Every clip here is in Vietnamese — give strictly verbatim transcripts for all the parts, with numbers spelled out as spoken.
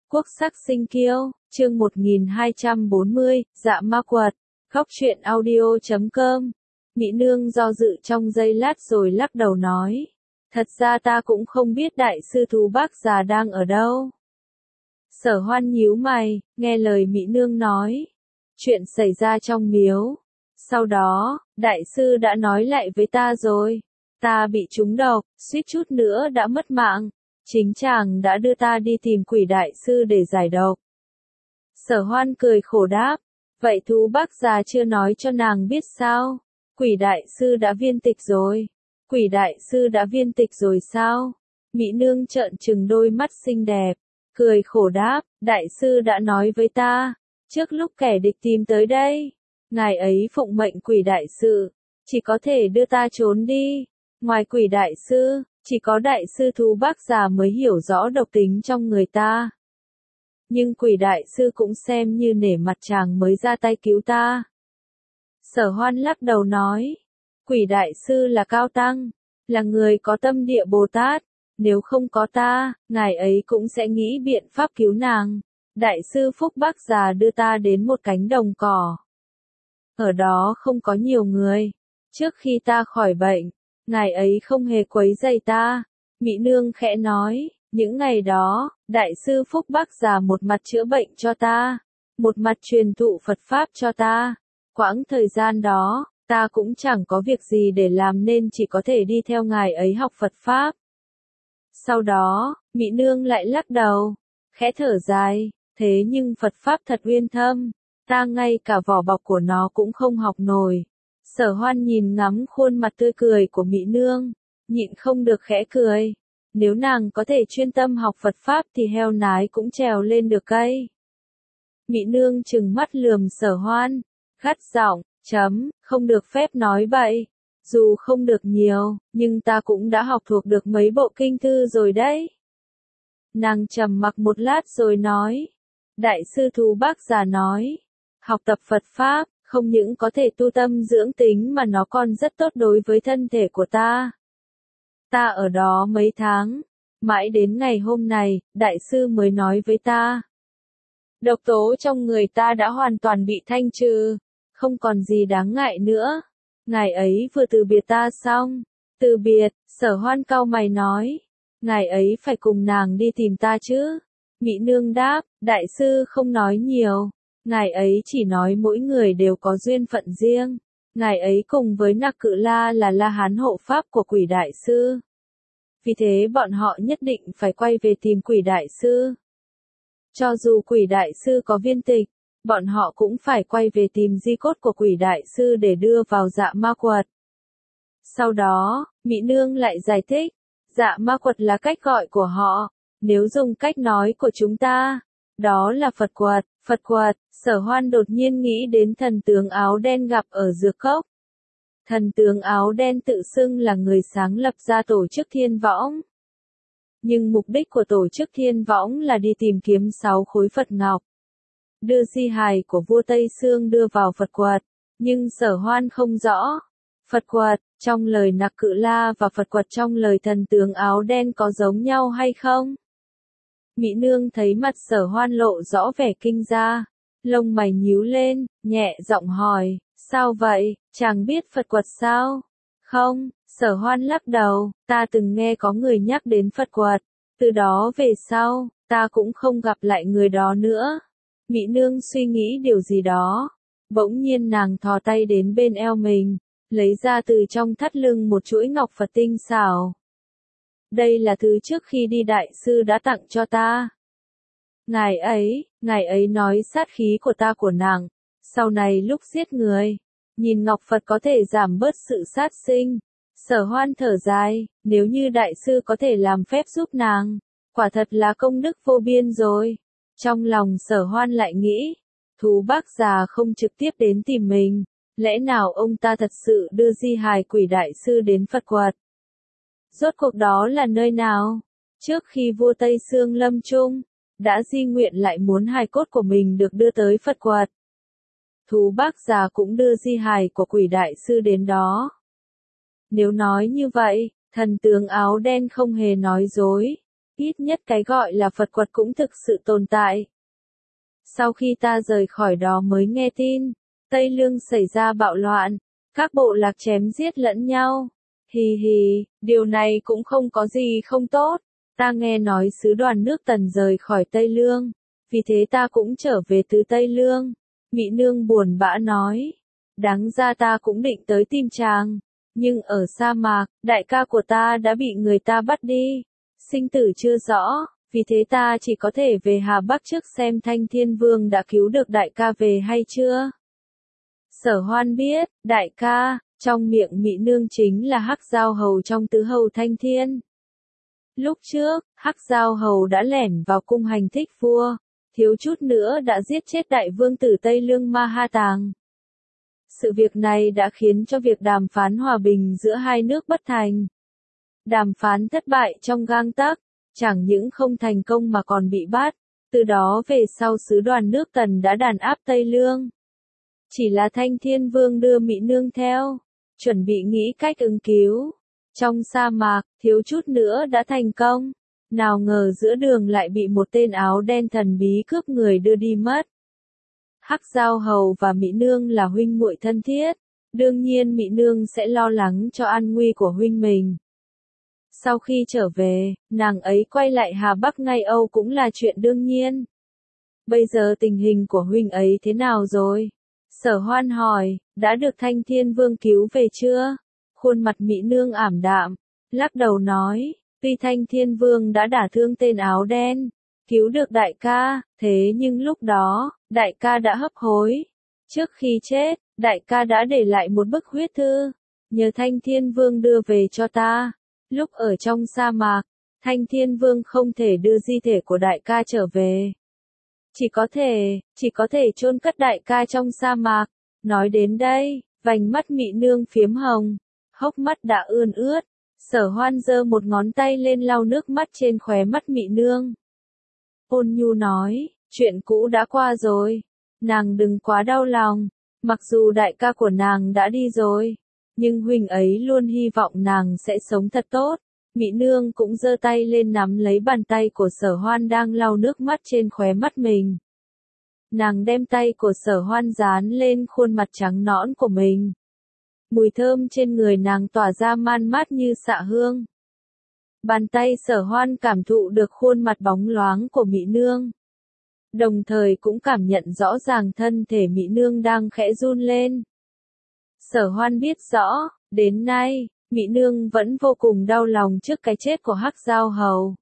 Quốc sắc sinh kiêu, chương một nghìn hai trăm bốn mươi, dạ ma quật, khóc chuyện audio chấm com. Mỹ nương do dự trong giây lát rồi lắc đầu nói. Thật ra ta cũng không biết đại sư thú bác già đang ở đâu. Sở Hoan nhíu mày, nghe lời Mỹ nương nói. Chuyện xảy ra trong miếu. Sau đó, đại sư đã nói lại với ta rồi. Ta bị trúng độc, suýt chút nữa đã mất mạng. Chính chàng đã đưa ta đi tìm quỷ đại sư để giải độc. Sở Hoan cười khổ đáp. Vậy thú bác già chưa nói cho nàng biết sao? Quỷ đại sư đã viên tịch rồi. Quỷ đại sư đã viên tịch rồi sao? Mỹ nương trợn trừng đôi mắt xinh đẹp. Cười khổ đáp, đại sư đã nói với ta. Trước lúc kẻ địch tìm tới đây. Ngài ấy phụng mệnh quỷ đại sư. Chỉ có thể đưa ta trốn đi. Ngoài quỷ đại sư, chỉ có đại sư thú bác già mới hiểu rõ độc tính trong người ta. Nhưng quỷ đại sư cũng xem như nể mặt chàng mới ra tay cứu ta. Sở Hoan lắc đầu nói. Quỷ đại sư là cao tăng, là người có tâm địa Bồ Tát. Nếu không có ta, ngài ấy cũng sẽ nghĩ biện pháp cứu nàng. Đại sư Phúc Bác già đưa ta đến một cánh đồng cỏ. Ở đó không có nhiều người. Trước khi ta khỏi bệnh, ngài ấy không hề quấy rầy ta. Mỹ nương khẽ nói, những ngày đó, đại sư Phúc Bác già một mặt chữa bệnh cho ta, một mặt truyền thụ Phật Pháp cho ta. Quãng thời gian đó, ta cũng chẳng có việc gì để làm nên chỉ có thể đi theo ngài ấy học Phật Pháp. Sau đó, Mỹ nương lại lắc đầu, khẽ thở dài, thế nhưng Phật Pháp thật uyên thâm, ta ngay cả vỏ bọc của nó cũng không học nổi. Sở Hoan nhìn ngắm khuôn mặt tươi cười của Mỹ nương, nhịn không được khẽ cười. Nếu nàng có thể chuyên tâm học Phật Pháp thì heo nái cũng trèo lên được cây. Mỹ nương trừng mắt lườm Sở Hoan, gắt giọng, chấm, không được phép nói bậy. Dù không được nhiều, nhưng ta cũng đã học thuộc được mấy bộ kinh thư rồi đấy. Nàng trầm mặc một lát rồi nói. Đại sư thú bác già nói, học tập Phật Pháp, không những có thể tu tâm dưỡng tính mà nó còn rất tốt đối với thân thể của ta. Ta ở đó mấy tháng, mãi đến ngày hôm nay, đại sư mới nói với ta. Độc tố trong người ta đã hoàn toàn bị thanh trừ, không còn gì đáng ngại nữa. Ngài ấy vừa từ biệt ta xong. Từ biệt, Sở Hoan cau mày nói. Ngài ấy phải cùng nàng đi tìm ta chứ? Mỹ nương đáp, đại sư không nói nhiều. Ngài ấy chỉ nói mỗi người đều có duyên phận riêng. Ngài ấy cùng với Nặc Cự La là La Hán hộ pháp của quỷ đại sư. Vì thế bọn họ nhất định phải quay về tìm quỷ đại sư. Cho dù quỷ đại sư có viên tịch, bọn họ cũng phải quay về tìm di cốt của quỷ đại sư để đưa vào dạ ma quật. Sau đó, Mỹ nương lại giải thích, dạ ma quật là cách gọi của họ, nếu dùng cách nói của chúng ta, đó là Phật quật. Phật quật, Sở Hoan đột nhiên nghĩ đến thần tướng áo đen gặp ở Dược Cốc. Thần tướng áo đen tự xưng là người sáng lập ra tổ chức Thiên Võng. Nhưng mục đích của tổ chức Thiên Võng là đi tìm kiếm sáu khối Phật Ngọc. Đưa di hài của vua Tây Sương đưa vào Phật quật. Nhưng Sở Hoan không rõ. Phật quật, trong lời Nặc Cự La và Phật quật trong lời thần tướng áo đen có giống nhau hay không? Mỹ nương thấy mặt Sở Hoan lộ rõ vẻ kinh ra. Lông mày nhíu lên, nhẹ giọng hỏi, sao vậy, chàng biết Phật quật sao? Không, Sở Hoan lắc đầu, ta từng nghe có người nhắc đến Phật quật. Từ đó về sau, ta cũng không gặp lại người đó nữa. Mỹ nương suy nghĩ điều gì đó. Bỗng nhiên nàng thò tay đến bên eo mình, lấy ra từ trong thắt lưng một chuỗi ngọc Phật tinh xảo. Đây là thứ trước khi đi đại sư đã tặng cho ta. Ngài ấy, ngài ấy nói sát khí của ta của nàng. Sau này lúc giết người, nhìn ngọc Phật có thể giảm bớt sự sát sinh. Sở Hoan thở dài, nếu như đại sư có thể làm phép giúp nàng, quả thật là công đức vô biên rồi. Trong lòng Sở Hoan lại nghĩ, thú bác già không trực tiếp đến tìm mình, lẽ nào ông ta thật sự đưa di hài quỷ đại sư đến Phật quật? Rốt cuộc đó là nơi nào? Trước khi vua Tây Sương lâm chung, đã di nguyện lại muốn hài cốt của mình được đưa tới Phật quật. Thú bác già cũng đưa di hài của quỷ đại sư đến đó. Nếu nói như vậy, thần tướng áo đen không hề nói dối. Ít nhất cái gọi là Phật quật cũng thực sự tồn tại. Sau khi ta rời khỏi đó mới nghe tin, Tây Lương xảy ra bạo loạn, các bộ lạc chém giết lẫn nhau. Hì hì, điều này cũng không có gì không tốt. Ta nghe nói sứ đoàn nước Tần rời khỏi Tây Lương, vì thế ta cũng trở về từ Tây Lương. Mị nương buồn bã nói, đáng ra ta cũng định tới tìm chàng, nhưng ở sa mạc, đại ca của ta đã bị người ta bắt đi, sinh tử chưa rõ, vì thế ta chỉ có thể về Hà Bắc trước xem Thanh Thiên Vương đã cứu được đại ca về hay chưa. Sở Hoan biết, đại ca, trong miệng Mị nương chính là Hắc Giao Hầu trong tứ hầu Thanh Thiên. Lúc trước, Hắc Giao Hầu đã lẻn vào cung hành thích vua, thiếu chút nữa đã giết chết đại vương tử Tây Lương Ma Ha Tàng. Sự việc này đã khiến cho việc đàm phán hòa bình giữa hai nước bất thành. Đàm phán thất bại trong gang tấc, chẳng những không thành công mà còn bị bắt, từ đó về sau sứ đoàn nước Tần đã đàn áp Tây Lương. Chỉ là Thanh Thiên Vương đưa Mị nương theo, chuẩn bị nghĩ cách ứng cứu. Trong sa mạc, thiếu chút nữa đã thành công. Nào ngờ giữa đường lại bị một tên áo đen thần bí cướp người đưa đi mất. Hắc Giao Hầu và Mị nương là huynh muội thân thiết, đương nhiên Mị nương sẽ lo lắng cho an nguy của huynh mình. Sau khi trở về, nàng ấy quay lại Hà Bắc ngay Âu cũng là chuyện đương nhiên. Bây giờ tình hình của huynh ấy thế nào rồi? Sở Hoan hỏi, đã được Thanh Thiên Vương cứu về chưa? Khuôn mặt Mị nương ảm đạm, lắc đầu nói, tuy Thanh Thiên Vương đã đả thương tên áo đen, cứu được đại ca, thế nhưng lúc đó, đại ca đã hấp hối. Trước khi chết, đại ca đã để lại một bức huyết thư, nhờ Thanh Thiên Vương đưa về cho ta. Lúc ở trong sa mạc, Thanh Thiên Vương không thể đưa di thể của đại ca trở về. Chỉ có thể, chỉ có thể chôn cất đại ca trong sa mạc. Nói đến đây, vành mắt Mị nương phiếm hồng, hốc mắt đã ươn ướt. Sở Hoan giơ một ngón tay lên lau nước mắt trên khóe mắt Mị nương. Ôn nhu nói, chuyện cũ đã qua rồi, nàng đừng quá đau lòng, mặc dù đại ca của nàng đã đi rồi, nhưng huynh ấy luôn hy vọng nàng sẽ sống thật tốt. Mị nương cũng giơ tay lên nắm lấy bàn tay của Sở Hoan đang lau nước mắt trên khóe mắt mình. Nàng đem tay của Sở Hoan dán lên khuôn mặt trắng nõn của mình. Mùi thơm trên người nàng tỏa ra man mát như xạ hương. Bàn tay Sở Hoan cảm thụ được khuôn mặt bóng loáng của Mị nương. Đồng thời cũng cảm nhận rõ ràng thân thể Mị nương đang khẽ run lên. Sở Hoan biết rõ, đến nay, Mị nương vẫn vô cùng đau lòng trước cái chết của Hắc Giao Hầu.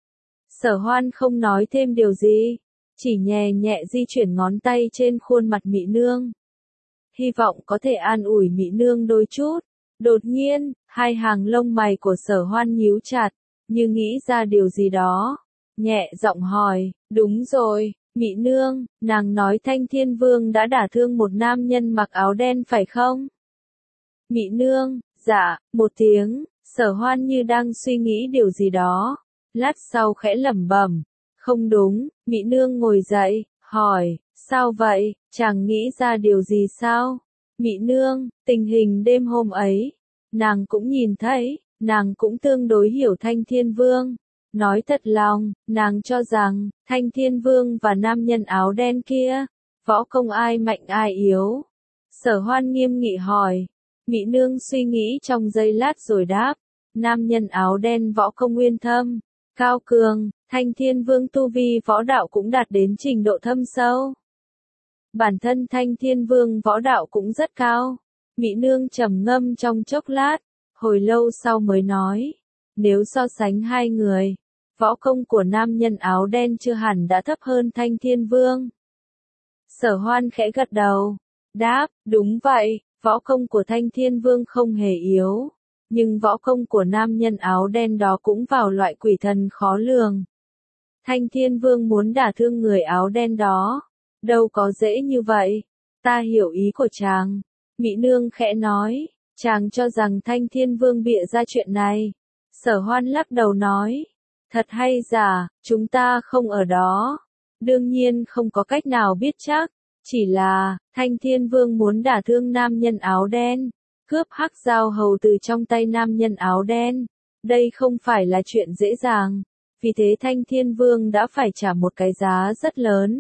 Sở Hoan không nói thêm điều gì, chỉ nhẹ nhẹ di chuyển ngón tay trên khuôn mặt Mị nương. Hy vọng có thể an ủi Mị nương đôi chút. Đột nhiên, hai hàng lông mày của Sở Hoan nhíu chặt, như nghĩ ra điều gì đó. Nhẹ giọng hỏi, đúng rồi, Mị nương, nàng nói Thanh Thiên Vương đã đả thương một nam nhân mặc áo đen phải không? Mị nương, dạ, một tiếng. Sở Hoan như đang suy nghĩ điều gì đó. Lát sau khẽ lẩm bẩm, không đúng. Mị nương ngồi dậy, hỏi, sao vậy, chàng nghĩ ra điều gì sao? Mị nương, tình hình đêm hôm ấy, nàng cũng nhìn thấy, nàng cũng tương đối hiểu Thanh Thiên Vương. Nói thật lòng, nàng cho rằng, Thanh Thiên Vương và nam nhân áo đen kia, võ công ai mạnh ai yếu. Sở Hoan nghiêm nghị hỏi. Mị nương suy nghĩ trong giây lát rồi đáp, nam nhân áo đen võ công uyên thâm, cao cường, Thanh Thiên Vương tu vi võ đạo cũng đạt đến trình độ thâm sâu. Bản thân Thanh Thiên Vương võ đạo cũng rất cao. Mị nương trầm ngâm trong chốc lát, hồi lâu sau mới nói, nếu so sánh hai người, võ công của nam nhân áo đen chưa hẳn đã thấp hơn Thanh Thiên Vương. Sở Hoan khẽ gật đầu, đáp, đúng vậy, võ công của Thanh Thiên Vương không hề yếu, nhưng võ công của nam nhân áo đen đó cũng vào loại quỷ thần khó lường. Thanh Thiên Vương muốn đả thương người áo đen đó, đâu có dễ như vậy. Ta hiểu ý của chàng. Mị nương khẽ nói, chàng cho rằng Thanh Thiên Vương bịa ra chuyện này. Sở Hoan lắc đầu nói, thật hay giả, chúng ta không ở đó. Đương nhiên không có cách nào biết chắc, chỉ là, Thanh Thiên Vương muốn đả thương nam nhân áo đen, cướp Hắc Giao Hầu từ trong tay nam nhân áo đen. Đây không phải là chuyện dễ dàng. vì thế Thanh Thiên Vương đã phải trả một cái giá rất lớn.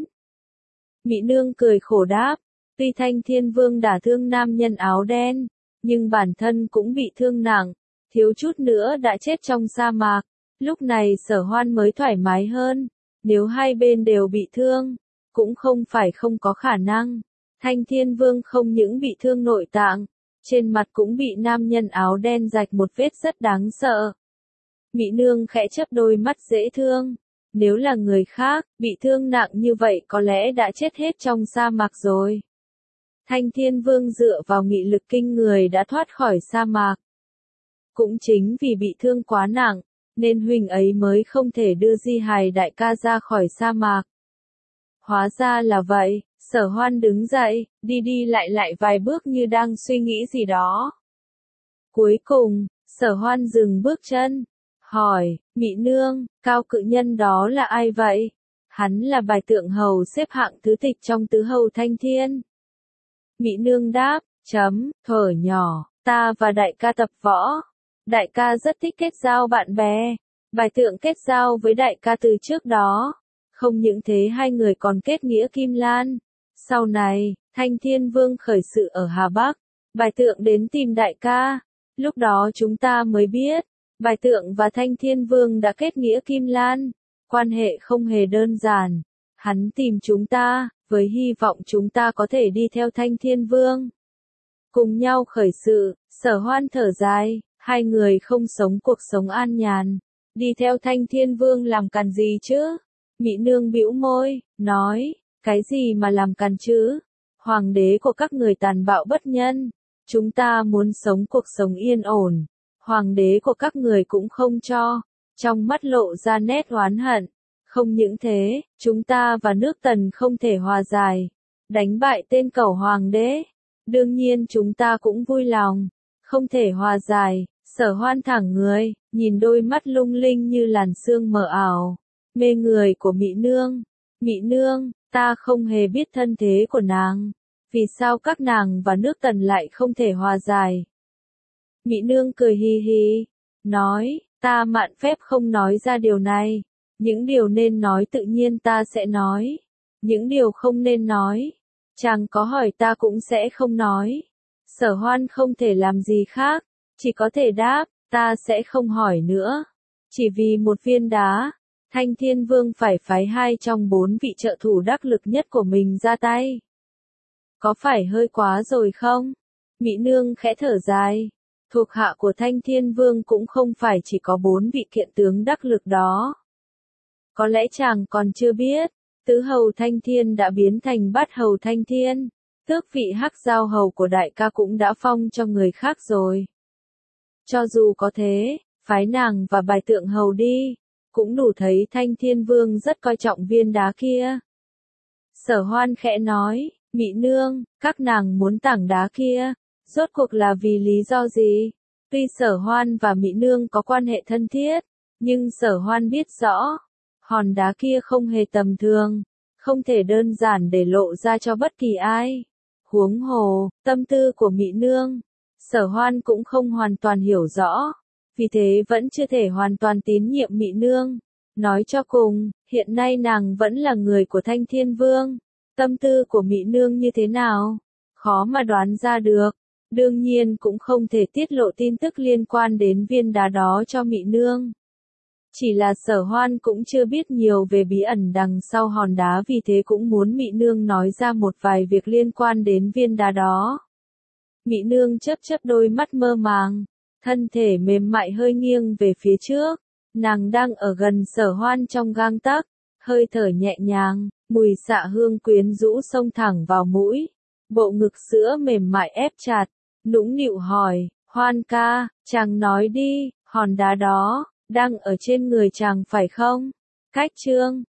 Mỹ Nương cười khổ đáp, tuy Thanh Thiên Vương đả thương nam nhân áo đen, nhưng bản thân cũng bị thương nặng, thiếu chút nữa đã chết trong sa mạc. Lúc này Sở Hoan mới thoải mái hơn, nếu hai bên đều bị thương, cũng không phải không có khả năng. Thanh Thiên Vương không những bị thương nội tạng, trên mặt cũng bị nam nhân áo đen rạch một vết rất đáng sợ. Mỹ Nương khẽ chớp đôi mắt dễ thương, nếu là người khác, bị thương nặng như vậy có lẽ đã chết hết trong sa mạc rồi. Thanh Thiên Vương dựa vào nghị lực kinh người đã thoát khỏi sa mạc. Cũng chính vì bị thương quá nặng, nên huynh ấy mới không thể đưa Di Hài đại ca ra khỏi sa mạc. Hóa ra là vậy, Sở Hoan đứng dậy, đi đi lại lại vài bước như đang suy nghĩ gì đó. Cuối cùng, Sở Hoan dừng bước chân, hỏi, Mỹ Nương, cao cự nhân đó là ai vậy? Hắn là bài tượng hầu xếp hạng tứ tịch trong tứ hầu Thanh Thiên. Mỹ Nương đáp, chấm, thuở nhỏ, ta và đại ca tập võ. Đại ca rất thích kết giao bạn bè. Bài tượng kết giao với đại ca từ trước đó. Không những thế hai người còn kết nghĩa kim lan. Sau này, Thanh Thiên Vương khởi sự ở Hà Bắc. Bài tượng đến tìm đại ca. Lúc đó chúng ta mới biết, bài tượng và Thanh Thiên Vương đã kết nghĩa kim lan. Quan hệ không hề đơn giản. Hắn tìm chúng ta, với hy vọng chúng ta có thể đi theo Thanh Thiên Vương. Cùng nhau khởi sự, Sở Hoan thở dài, hai người không sống cuộc sống an nhàn. Đi theo Thanh Thiên Vương làm càn gì chứ? Mỹ Nương bĩu môi, nói, cái gì mà làm càn chứ? Hoàng đế của các người tàn bạo bất nhân. Chúng ta muốn sống cuộc sống yên ổn. Hoàng đế của các người cũng không cho. Trong mắt lộ ra nét oán hận. Không những thế, chúng ta và nước Tần không thể hòa giải. Đánh bại tên cẩu hoàng đế. Đương nhiên chúng ta cũng vui lòng. Không thể hòa giải. Sở Hoan thẳng người, nhìn đôi mắt lung linh như làn sương mờ ảo. Mê người của Mỹ Nương. Mỹ Nương, ta không hề biết thân thế của nàng. Vì sao các nàng và nước Tần lại không thể hòa giải? Mỹ Nương cười hi hi, nói, ta mạn phép không nói ra điều này. Những điều nên nói tự nhiên ta sẽ nói. Những điều không nên nói, chàng có hỏi ta cũng sẽ không nói. Sở Hoan không thể làm gì khác, chỉ có thể đáp, ta sẽ không hỏi nữa. Chỉ vì một viên đá, Thanh Thiên Vương phải phái hai trong bốn vị trợ thủ đắc lực nhất của mình ra tay. Có phải hơi quá rồi không? Mỹ Nương khẽ thở dài. Thuộc hạ của Thanh Thiên Vương cũng không phải chỉ có bốn vị kiện tướng đắc lực đó. Có lẽ chàng còn chưa biết, tứ hầu Thanh Thiên đã biến thành bát hầu Thanh Thiên. Tước vị hắc giao hầu của đại ca cũng đã phong cho người khác rồi. Cho dù có thế, phái nàng và bài tượng hầu đi, cũng đủ thấy Thanh Thiên Vương rất coi trọng viên đá kia. Sở Hoan khẽ nói, Mỹ Nương, các nàng muốn tảng đá kia, rốt cuộc là vì lý do gì? Tuy Sở Hoan và Mỹ Nương có quan hệ thân thiết, nhưng Sở Hoan biết rõ, hòn đá kia không hề tầm thường, không thể đơn giản để lộ ra cho bất kỳ ai. Huống hồ, tâm tư của Mỹ Nương, Sở Hoan cũng không hoàn toàn hiểu rõ, vì thế vẫn chưa thể hoàn toàn tín nhiệm Mỹ Nương. Nói cho cùng, hiện nay nàng vẫn là người của Thanh Thiên Vương. Tâm tư của Mỹ Nương như thế nào? Khó mà đoán ra được. Đương nhiên cũng không thể tiết lộ tin tức liên quan đến viên đá đó cho Mỹ Nương. Chỉ là Sở Hoan cũng chưa biết nhiều về bí ẩn đằng sau hòn đá, vì thế cũng muốn Mỹ Nương nói ra một vài việc liên quan đến viên đá đó. Mỹ Nương chớp chớp đôi mắt mơ màng, thân thể mềm mại hơi nghiêng về phía trước. Nàng đang ở gần Sở Hoan trong gang tấc, hơi thở nhẹ nhàng, mùi xạ hương quyến rũ xông thẳng vào mũi. Bộ ngực sữa mềm mại ép chặt, nũng nịu hỏi, Hoan ca, chàng nói đi, hòn đá đó đang ở trên người chàng phải không? Cách chương